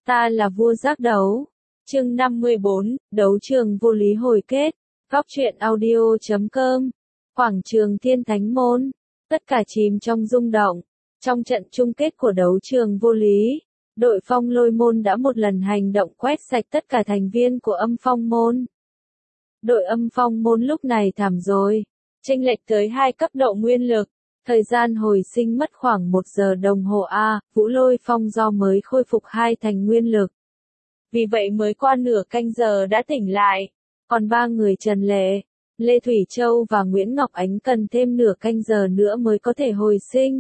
Ta là vua giác đấu. Chương 54, đấu trường vô lý hồi kết. Góc truyện audio.com. Quảng trường Thiên Thánh Môn. Tất cả chìm trong rung động. Trong trận chung kết của đấu trường vô lý, đội Phong Lôi Môn đã một lần hành động quét sạch tất cả thành viên của Âm Phong Môn. Đội Âm Phong Môn lúc này thảm rồi, chênh lệch tới 2 cấp độ nguyên lực. Thời gian hồi sinh mất khoảng 1 giờ đồng hồ Vũ Lôi Phong do mới khôi phục 2 thành nguyên lực. Vì vậy mới qua nửa canh giờ đã tỉnh lại. Còn 3 người Trần Lệ, Lê Thủy Châu và Nguyễn Ngọc Ánh cần thêm nửa canh giờ nữa mới có thể hồi sinh.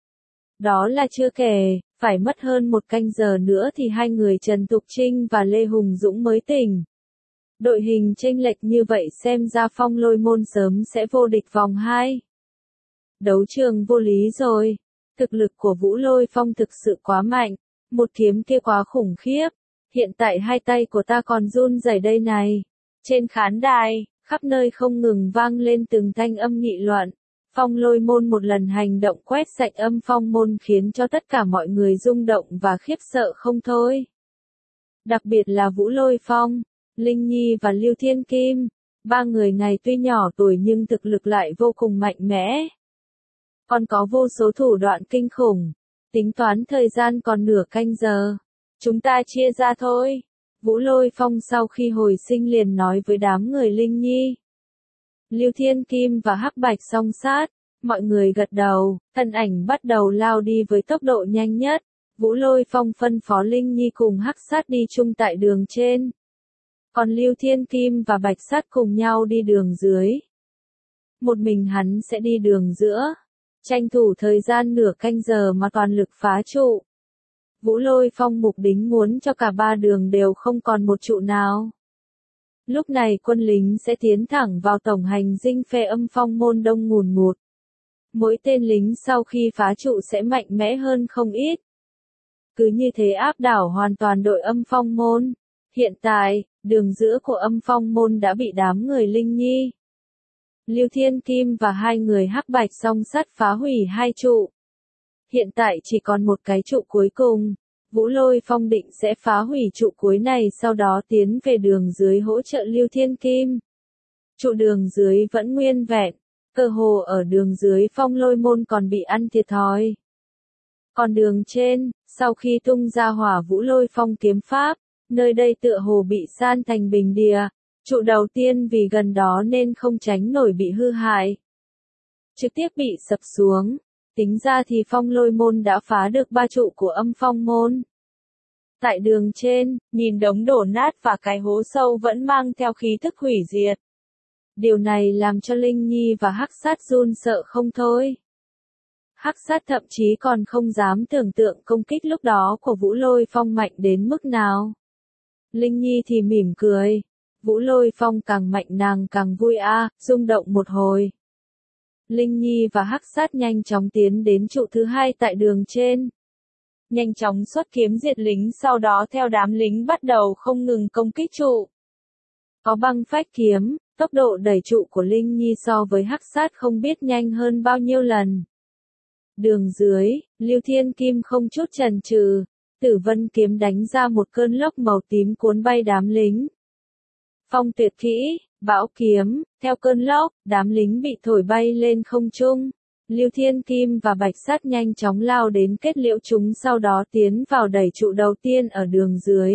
Đó là chưa kể, phải mất hơn 1 canh giờ nữa thì 2 người Trần Tục Trinh và Lê Hùng Dũng mới tỉnh. Đội hình chênh lệch như vậy xem ra Phong Lôi Môn sớm sẽ vô địch vòng 2. Đấu trường vô lý rồi. Thực lực của Vũ Lôi Phong thực sự quá mạnh. Một kiếm kia quá khủng khiếp. Hiện tại 2 tay của ta còn run rẩy đây này. Trên khán đài, khắp nơi không ngừng vang lên từng thanh âm nghị luận. Phong Lôi Môn một lần hành động quét sạch Âm Phong Môn khiến cho tất cả mọi người rung động và khiếp sợ không thôi. Đặc biệt là Vũ Lôi Phong, Linh Nhi và Lưu Thiên Kim. 3 người này tuy nhỏ tuổi nhưng thực lực lại vô cùng mạnh mẽ. Còn có vô số thủ đoạn kinh khủng. Tính toán thời gian còn nửa canh giờ. Chúng ta chia ra thôi. Vũ Lôi Phong sau khi hồi sinh liền nói với đám người Linh Nhi, Lưu Thiên Kim và Hắc Bạch song sát. Mọi người gật đầu, thân ảnh bắt đầu lao đi với tốc độ nhanh nhất. Vũ Lôi Phong phân phó Linh Nhi cùng Hắc Sát đi chung tại đường trên. Còn Lưu Thiên Kim và Bạch Sát cùng nhau đi đường dưới. Một mình hắn sẽ đi đường giữa. Tranh thủ thời gian nửa canh giờ mà toàn lực phá trụ. Vũ Lôi Phong mục đích muốn cho cả 3 đường đều không còn một trụ nào. Lúc này quân lính sẽ tiến thẳng vào tổng hành dinh phe Âm Phong Môn đông ngùn ngụt. Mỗi tên lính sau khi phá trụ sẽ mạnh mẽ hơn không ít. Cứ như thế áp đảo hoàn toàn đội Âm Phong Môn. Hiện tại, đường giữa của Âm Phong Môn đã bị đám người Linh Nhi, Lưu Thiên Kim và 2 người Hắc Bạch song sát phá hủy 2 trụ. Hiện tại chỉ còn một cái trụ cuối cùng. Vũ Lôi Phong định sẽ phá hủy trụ cuối này sau đó tiến về đường dưới hỗ trợ Lưu Thiên Kim. Trụ đường dưới vẫn nguyên vẹn. Cơ hồ ở đường dưới Phong Lôi Môn còn bị ăn thiệt thòi. Còn đường trên, sau khi tung ra hỏa Vũ Lôi Phong kiếm pháp, nơi đây tựa hồ bị san thành bình địa. Trụ đầu tiên vì gần đó nên không tránh nổi bị hư hại. Trực tiếp bị sập xuống. Tính ra thì Phong Lôi Môn đã phá được 3 trụ của Âm Phong Môn. Tại đường trên, nhìn đống đổ nát và cái hố sâu vẫn mang theo khí thức hủy diệt. Điều này làm cho Linh Nhi và Hắc Sát run sợ không thôi. Hắc Sát thậm chí còn không dám tưởng tượng công kích lúc đó của Vũ Lôi Phong mạnh đến mức nào. Linh Nhi thì mỉm cười. Vũ Lôi Phong càng mạnh nàng càng vui rung động một hồi. Linh Nhi và Hắc Sát nhanh chóng tiến đến trụ thứ 2 tại đường trên. Nhanh chóng xuất kiếm diệt lính sau đó theo đám lính bắt đầu không ngừng công kích trụ. Có băng phách kiếm, tốc độ đẩy trụ của Linh Nhi so với Hắc Sát không biết nhanh hơn bao nhiêu lần. Đường dưới, Lưu Thiên Kim không chút chần chừ, Tử Vân kiếm đánh ra một cơn lốc màu tím cuốn bay đám lính. Phong Tuyệt Kỹ, Bão Kiếm, theo cơn lốc, đám lính bị thổi bay lên không trung. Lưu Thiên Kim và Bạch Sát nhanh chóng lao đến kết liễu chúng sau đó tiến vào đẩy trụ đầu tiên ở đường dưới.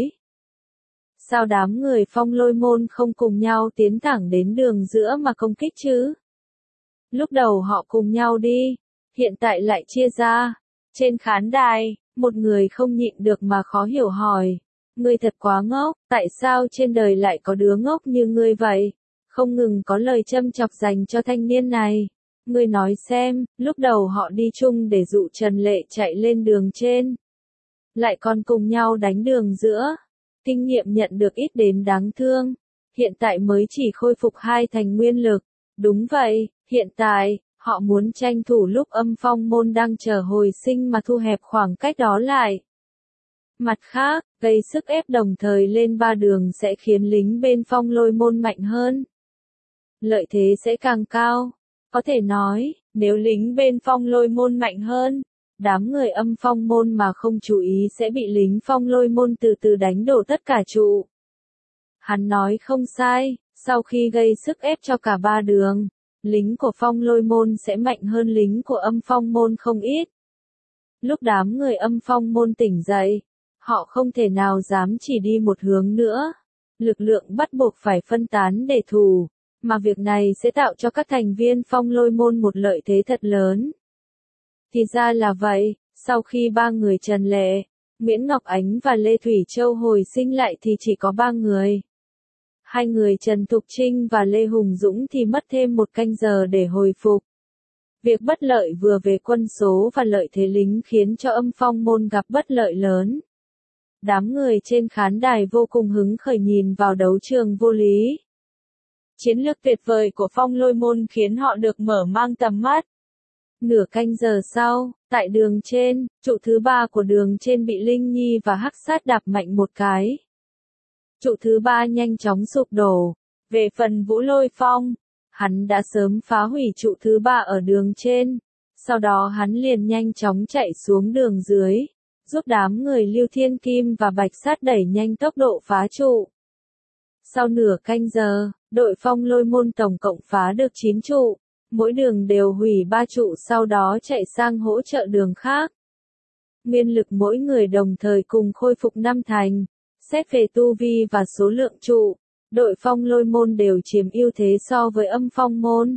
Sao đám người Phong Lôi Môn không cùng nhau tiến thẳng đến đường giữa mà công kích chứ? Lúc đầu họ cùng nhau đi, hiện tại lại chia ra. Trên khán đài, một người không nhịn được mà khó hiểu hỏi. Ngươi thật quá ngốc, tại sao trên đời lại có đứa ngốc như ngươi vậy? Không ngừng có lời châm chọc dành cho thanh niên này. Ngươi nói xem, lúc đầu họ đi chung để dụ Trần Lệ chạy lên đường trên. Lại còn cùng nhau đánh đường giữa. Kinh nghiệm nhận được ít đến đáng thương. Hiện tại mới chỉ khôi phục 2 thành nguyên lực. Đúng vậy, hiện tại, họ muốn tranh thủ lúc Âm Phong Môn đang chờ hồi sinh mà thu hẹp khoảng cách đó lại. Mặt khác, gây sức ép đồng thời lên 3 đường sẽ khiến lính bên Phong Lôi Môn mạnh hơn. Lợi thế sẽ càng cao. Có thể nói, nếu lính bên Phong Lôi Môn mạnh hơn, đám người Âm Phong môn mà không chú ý sẽ bị lính Phong Lôi môn từ từ đánh đổ tất cả trụ. Hắn nói không sai, sau khi gây sức ép cho cả ba đường, lính của Phong Lôi môn sẽ mạnh hơn lính của Âm Phong môn không ít. Lúc đám người Âm Phong môn tỉnh dậy, họ không thể nào dám chỉ đi một hướng nữa. Lực lượng bắt buộc phải phân tán để thủ, mà việc này sẽ tạo cho các thành viên Phong Lôi môn một lợi thế thật lớn. Thì ra là vậy, sau khi ba người Trần Lệ, Nguyễn Ngọc Ánh và Lê Thủy Châu hồi sinh lại thì chỉ có ba người. Hai người Trần Thục Trinh và Lê Hùng Dũng thì mất thêm 1 canh giờ để hồi phục. Việc bất lợi vừa về quân số và lợi thế lính khiến cho Âm Phong môn gặp bất lợi lớn. Đám người trên khán đài vô cùng hứng khởi nhìn vào đấu trường vô lý. Chiến lược tuyệt vời của Phong Lôi môn khiến họ được mở mang tầm mắt. Nửa canh giờ sau, tại đường trên, trụ thứ 3 của đường trên bị Linh Nhi và Hắc Sát đạp mạnh một cái. Trụ thứ 3 nhanh chóng sụp đổ. Về phần Vũ Lôi Phong, hắn đã sớm phá hủy trụ thứ 3 ở đường trên. Sau đó hắn liền nhanh chóng chạy xuống đường dưới, giúp đám người Lưu Thiên Kim và Bạch Sát đẩy nhanh tốc độ phá trụ. Sau nửa canh giờ, đội Phong Lôi môn tổng cộng phá được 9 trụ, mỗi đường đều hủy 3 trụ sau đó chạy sang hỗ trợ đường khác. Nguyên lực mỗi người đồng thời cùng khôi phục 5 thành. Xét về tu vi và số lượng trụ, đội Phong Lôi môn đều chiếm ưu thế so với Âm Phong môn.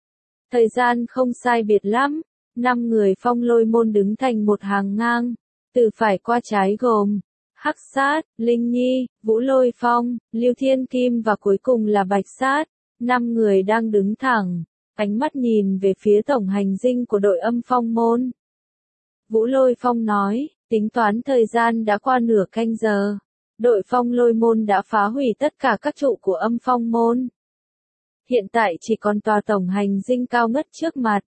Thời gian không sai biệt lắm, 5 người Phong Lôi môn đứng thành một hàng ngang, từ phải qua trái gồm Hắc Sát, Linh Nhi, Vũ Lôi Phong, Lưu Thiên Kim và cuối cùng là Bạch Sát. 5 người đang đứng thẳng, ánh mắt nhìn về phía tổng hành dinh của đội Âm Phong môn. Vũ Lôi Phong nói, tính toán thời gian đã qua nửa canh giờ. Đội Phong Lôi môn đã phá hủy tất cả các trụ của Âm Phong môn. Hiện tại chỉ còn tòa tổng hành dinh cao ngất trước mặt.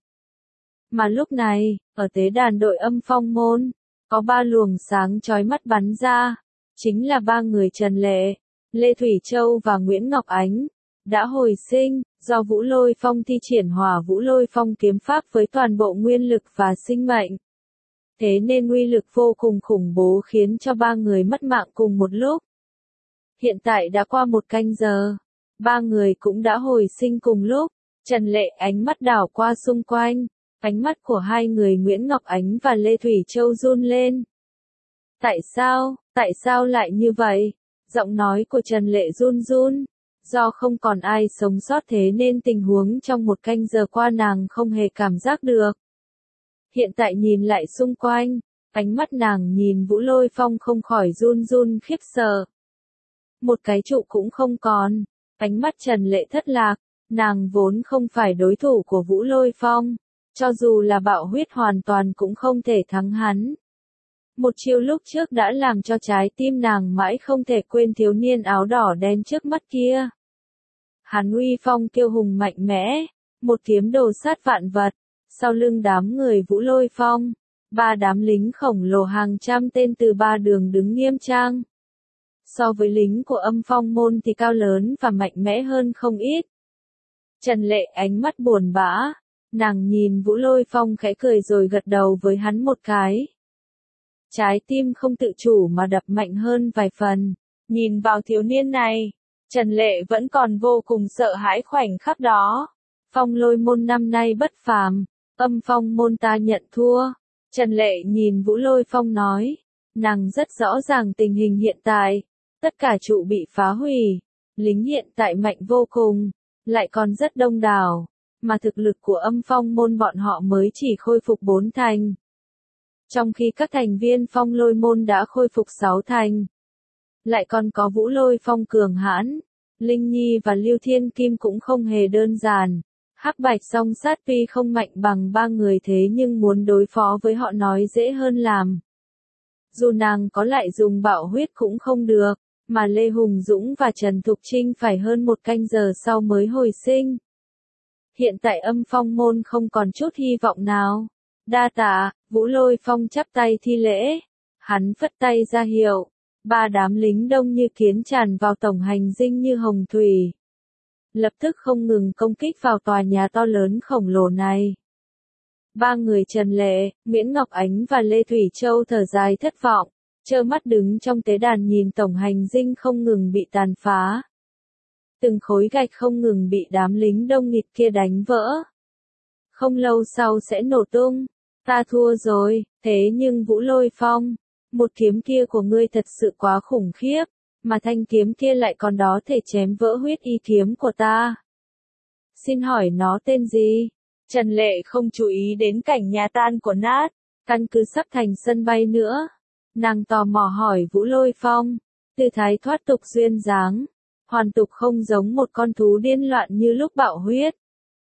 Mà lúc này, ở tế đàn đội Âm Phong môn, có 3 luồng sáng chói mắt bắn ra. Chính là 3 người Trần Lệ, Lê Thủy Châu và Nguyễn Ngọc Ánh. Đã hồi sinh, do Vũ Lôi Phong thi triển Hỏa Vũ Lôi Phong kiếm pháp với toàn bộ nguyên lực và sinh mệnh. Thế nên uy lực vô cùng khủng bố khiến cho 3 người mất mạng cùng một lúc. Hiện tại đã qua 1 canh giờ, 3 người cũng đã hồi sinh cùng lúc. Trần Lệ ánh mắt đảo qua xung quanh, ánh mắt của hai người Nguyễn Ngọc Ánh và Lê Thủy Châu run lên. Tại sao lại như vậy? Giọng nói của Trần Lệ run run. Do không còn ai sống sót thế nên tình huống trong 1 canh giờ qua nàng không hề cảm giác được. Hiện tại nhìn lại xung quanh, ánh mắt nàng nhìn Vũ Lôi Phong không khỏi run run khiếp sợ. Một cái trụ cũng không còn, ánh mắt Trần Lệ thất lạc, nàng vốn không phải đối thủ của Vũ Lôi Phong, cho dù là bạo huyết hoàn toàn cũng không thể thắng hắn. Một chiêu lúc trước đã làm cho trái tim nàng mãi không thể quên thiếu niên áo đỏ đen trước mắt kia. Hắn uy phong kiêu hùng mạnh mẽ, một kiếm đồ sát vạn vật. Sau lưng đám người Vũ Lôi Phong, 3 đám lính khổng lồ hàng trăm tên từ 3 đường đứng nghiêm trang. So với lính của Âm Phong môn thì cao lớn và mạnh mẽ hơn không ít. Trần Lệ ánh mắt buồn bã, nàng nhìn Vũ Lôi Phong khẽ cười rồi gật đầu với hắn một cái. Trái tim không tự chủ mà đập mạnh hơn vài phần. Nhìn vào thiếu niên này, Trần Lệ vẫn còn vô cùng sợ hãi khoảnh khắc đó. Phong Lôi môn năm nay bất phàm. Âm Phong môn ta nhận thua. Trần Lệ nhìn Vũ Lôi Phong nói. Nàng rất rõ ràng tình hình hiện tại. Tất cả trụ bị phá hủy. Lính hiện tại mạnh vô cùng. Lại còn rất đông đảo. Mà thực lực của Âm Phong môn bọn họ mới chỉ khôi phục 4 thành. Trong khi các thành viên Phong Lôi môn đã khôi phục 6 thành. Lại còn có Vũ Lôi Phong cường hãn. Linh Nhi và Lưu Thiên Kim cũng không hề đơn giản. Hắc Bạch Song Sát tuy không mạnh bằng 3 người thế nhưng muốn đối phó với họ nói dễ hơn làm. Dù nàng có lại dùng bạo huyết cũng không được, mà Lê Hùng Dũng và Trần Thục Trinh phải hơn 1 canh giờ sau mới hồi sinh. Hiện tại Âm Phong môn không còn chút hy vọng nào. Đa tạ, Vũ Lôi Phong chắp tay thi lễ. Hắn phất tay ra hiệu. 3 đám lính đông như kiến tràn vào tổng hành dinh như hồng thủy. Lập tức không ngừng công kích vào tòa nhà to lớn khổng lồ này. Ba người Trần Lệ, Nguyễn Ngọc Ánh và Lê Thủy Châu thở dài thất vọng, trơ mắt đứng trong tế đàn nhìn tổng hành dinh không ngừng bị tàn phá. Từng khối gạch không ngừng bị đám lính đông nghịt kia đánh vỡ. Không lâu sau sẽ nổ tung. Ta thua rồi, thế nhưng Vũ Lôi Phong, một kiếm kia của ngươi thật sự quá khủng khiếp, mà thanh kiếm kia lại còn đó thể chém vỡ huyết y kiếm của ta. Xin hỏi nó tên gì? Trần Lệ không chú ý đến cảnh nhà tan của nát, căn cứ sắp thành sân bay nữa. Nàng tò mò hỏi Vũ Lôi Phong, tư thái thoát tục duyên dáng, hoàn tục không giống một con thú điên loạn như lúc bạo huyết.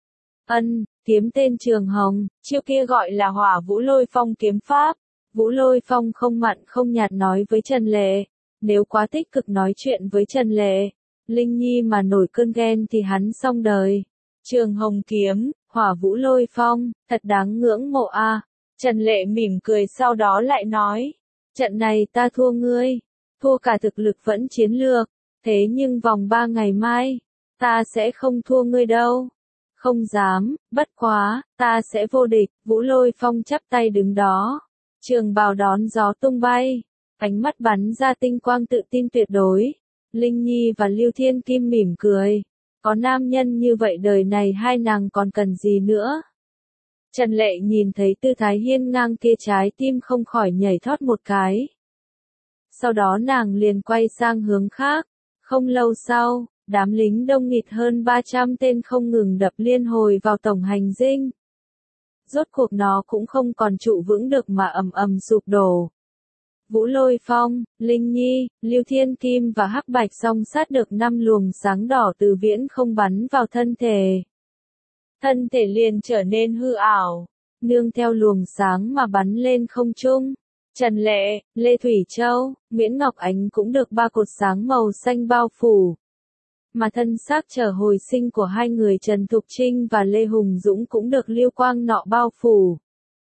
Kiếm tên Trường Hồng, chiêu kia gọi là Hỏa Vũ Lôi Phong kiếm pháp. Vũ Lôi Phong không mặn không nhạt nói với Trần Lệ, nếu quá tích cực nói chuyện với Trần Lệ, Linh Nhi mà nổi cơn ghen thì hắn xong đời. Trường Hồng kiếm, Hỏa Vũ Lôi Phong, thật đáng ngưỡng mộ a. Trần Lệ mỉm cười sau đó lại nói, trận này ta thua ngươi, thua cả thực lực vẫn chiến lược, thế nhưng vòng 3 ngày mai, ta sẽ không thua ngươi đâu. Không dám, bất quá, ta sẽ vô địch. Vũ Lôi Phong chắp tay đứng đó, trường bào đón gió tung bay, ánh mắt bắn ra tinh quang tự tin tuyệt đối. Linh Nhi và Lưu Thiên Kim mỉm cười, có nam nhân như vậy đời này hai nàng còn cần gì nữa. Trần Lệ nhìn thấy tư thái hiên ngang kia trái tim không khỏi nhảy thót một cái. Sau đó nàng liền quay sang hướng khác, không lâu sau, đám lính đông nghịt hơn 300 tên không ngừng đập liên hồi vào tổng hành dinh. Rốt cuộc nó cũng không còn trụ vững được mà ầm ầm sụp đổ. Vũ Lôi Phong, Linh Nhi, Lưu Thiên Kim và Hắc Bạch song sát được 5 luồng sáng đỏ từ viễn không bắn vào thân thể. Thân thể liền trở nên hư ảo, nương theo luồng sáng mà bắn lên không trung. Trần Lệ, Lê Thủy Châu, Nguyễn Ngọc Ánh cũng được 3 cột sáng màu xanh bao phủ. Mà thân xác trở hồi sinh của hai người Trần Thục Trinh và Lê Hùng Dũng cũng được lưu quang nọ bao phủ.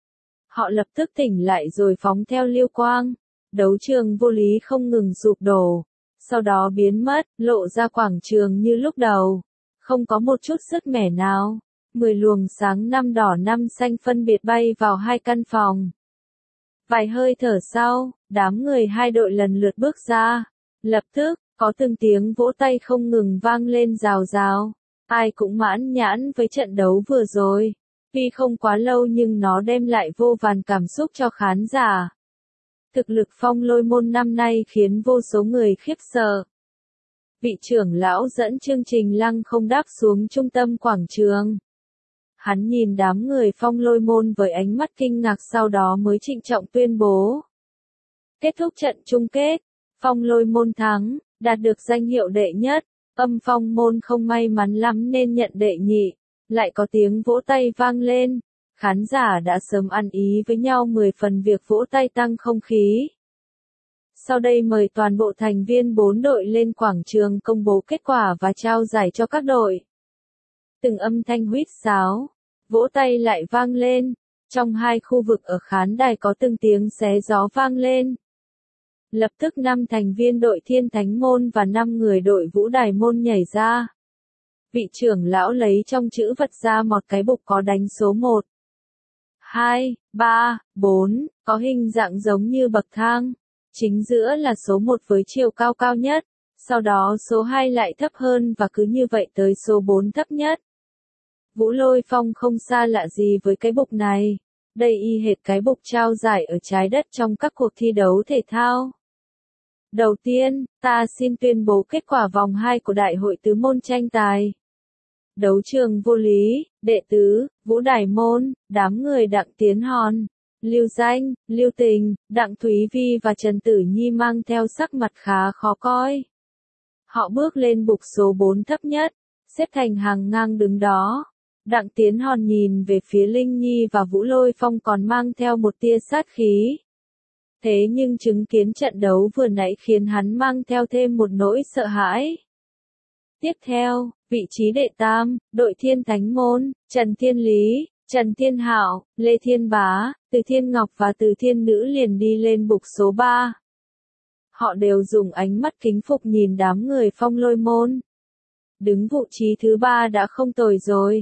Họ lập tức tỉnh lại rồi phóng theo lưu quang. Đấu trường vô lý không ngừng sụp đổ, sau đó biến mất, lộ ra quảng trường như lúc đầu. Không có một chút sức mẻ nào. 10 luồng sáng 5 đỏ 5 xanh phân biệt bay vào hai căn phòng. Vài hơi thở sau, đám người hai đội lần lượt bước ra. Lập tức, có từng tiếng vỗ tay không ngừng vang lên rào rào. Ai cũng mãn nhãn với trận đấu vừa rồi. Tuy không quá lâu nhưng nó đem lại vô vàn cảm xúc cho khán giả. Thực lực Phong Lôi môn năm nay khiến vô số người khiếp sợ. Vị trưởng lão dẫn chương trình lăng không đáp xuống trung tâm quảng trường. Hắn nhìn đám người Phong Lôi môn với ánh mắt kinh ngạc sau đó mới trịnh trọng tuyên bố. Kết thúc trận chung kết, Phong Lôi môn thắng, đạt được danh hiệu đệ nhất. Âm Phong môn không may mắn lắm nên nhận đệ nhị. Lại có tiếng vỗ tay vang lên. Khán giả đã sớm ăn ý với nhau 10 phần việc vỗ tay tăng không khí. Sau đây mời toàn bộ thành viên 4 đội lên quảng trường công bố kết quả và trao giải cho các đội. Từng âm thanh huýt sáo, vỗ tay lại vang lên. Trong hai khu vực ở khán đài có từng tiếng xé gió vang lên. Lập tức 5 thành viên đội Thiên Thánh môn và 5 người đội Vũ Đài môn nhảy ra. Vị trưởng lão lấy trong chữ vật ra một cái bục có đánh số 1. 2, 3, 4, có hình dạng giống như bậc thang. Chính giữa là số 1 với chiều cao cao nhất, sau đó số 2 lại thấp hơn và cứ như vậy tới số 4 thấp nhất. Vũ Lôi Phong không xa lạ gì với cái bục này. Đây y hệt cái bục trao giải ở trái đất trong các cuộc thi đấu thể thao. Đầu tiên, ta xin tuyên bố kết quả vòng 2 của Đại hội tứ môn tranh tài. Đấu trường vô lý, đệ tứ, Vũ Đài môn, đám người Đặng Tiến Hòn, Lưu Danh, Lưu Tình, Đặng Thúy Vi và Trần Tử Nhi mang theo sắc mặt khá khó coi. Họ bước lên bục số 4 thấp nhất, xếp thành hàng ngang đứng đó. Đặng Tiến Hòn nhìn về phía Linh Nhi và Vũ Lôi Phong còn mang theo một tia sát khí. Thế nhưng chứng kiến trận đấu vừa nãy khiến hắn mang theo thêm một nỗi sợ hãi. Tiếp theo, vị trí đệ tam, đội Thiên Thánh môn, Trần Thiên Lý, Trần Thiên Hạo, Lê Thiên Bá, Từ Thiên Ngọc và Từ Thiên Nữ liền đi lên bục số 3. Họ đều dùng ánh mắt kính phục nhìn đám người Phong Lôi môn. Đứng vị trí thứ 3 đã không tồi rồi.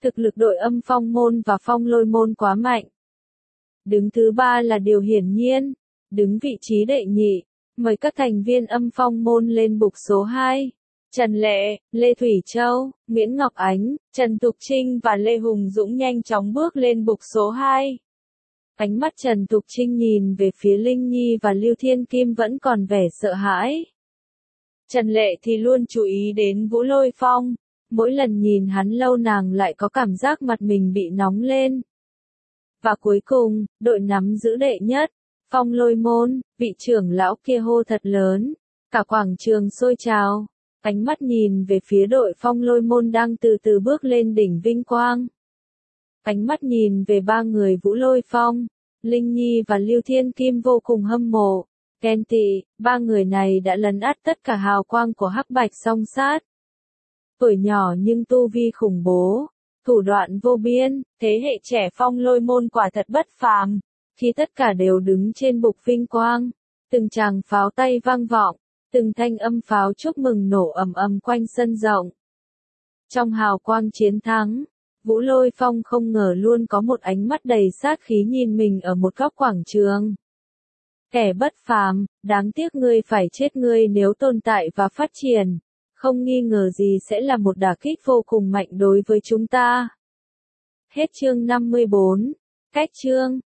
Thực lực đội Âm Phong môn và Phong Lôi môn quá mạnh. Đứng thứ 3 là điều hiển nhiên. Đứng vị trí đệ nhị, mời các thành viên Âm Phong môn lên bục số 2. Trần Lệ, Lê Thủy Châu, Nguyễn Ngọc Ánh, Trần Thục Trinh và Lê Hùng Dũng nhanh chóng bước lên bục số 2. Ánh mắt Trần Thục Trinh nhìn về phía Linh Nhi và Lưu Thiên Kim vẫn còn vẻ sợ hãi. Trần Lệ thì luôn chú ý đến Vũ Lôi Phong. Mỗi lần nhìn hắn lâu nàng lại có cảm giác mặt mình bị nóng lên. Và cuối cùng, đội nắm giữ đệ nhất, Phong Lôi môn, vị trưởng lão kia hô thật lớn. Cả quảng trường sôi trào. Ánh mắt nhìn về phía đội Phong Lôi môn đang từ từ bước lên đỉnh vinh quang. Ánh mắt nhìn về 3 người Vũ Lôi Phong, Linh Nhi và Lưu Thiên Kim vô cùng hâm mộ, ghen tị, 3 người này đã lấn át tất cả hào quang của Hắc Bạch Song Sát. Tuổi nhỏ nhưng tu vi khủng bố, thủ đoạn vô biên, thế hệ trẻ Phong Lôi môn quả thật bất phàm. Khi tất cả đều đứng trên bục vinh quang, từng tràng pháo tay vang vọng, từng thanh âm pháo chúc mừng nổ ầm ầm quanh sân rộng. Trong hào quang chiến thắng, Vũ Lôi Phong không ngờ luôn có một ánh mắt đầy sát khí nhìn mình ở một góc quảng trường. Kẻ bất phàm, đáng tiếc ngươi phải chết, ngươi nếu tồn tại và phát triển, không nghi ngờ gì sẽ là một đả kích vô cùng mạnh đối với chúng ta. Hết chương 54. Cách chương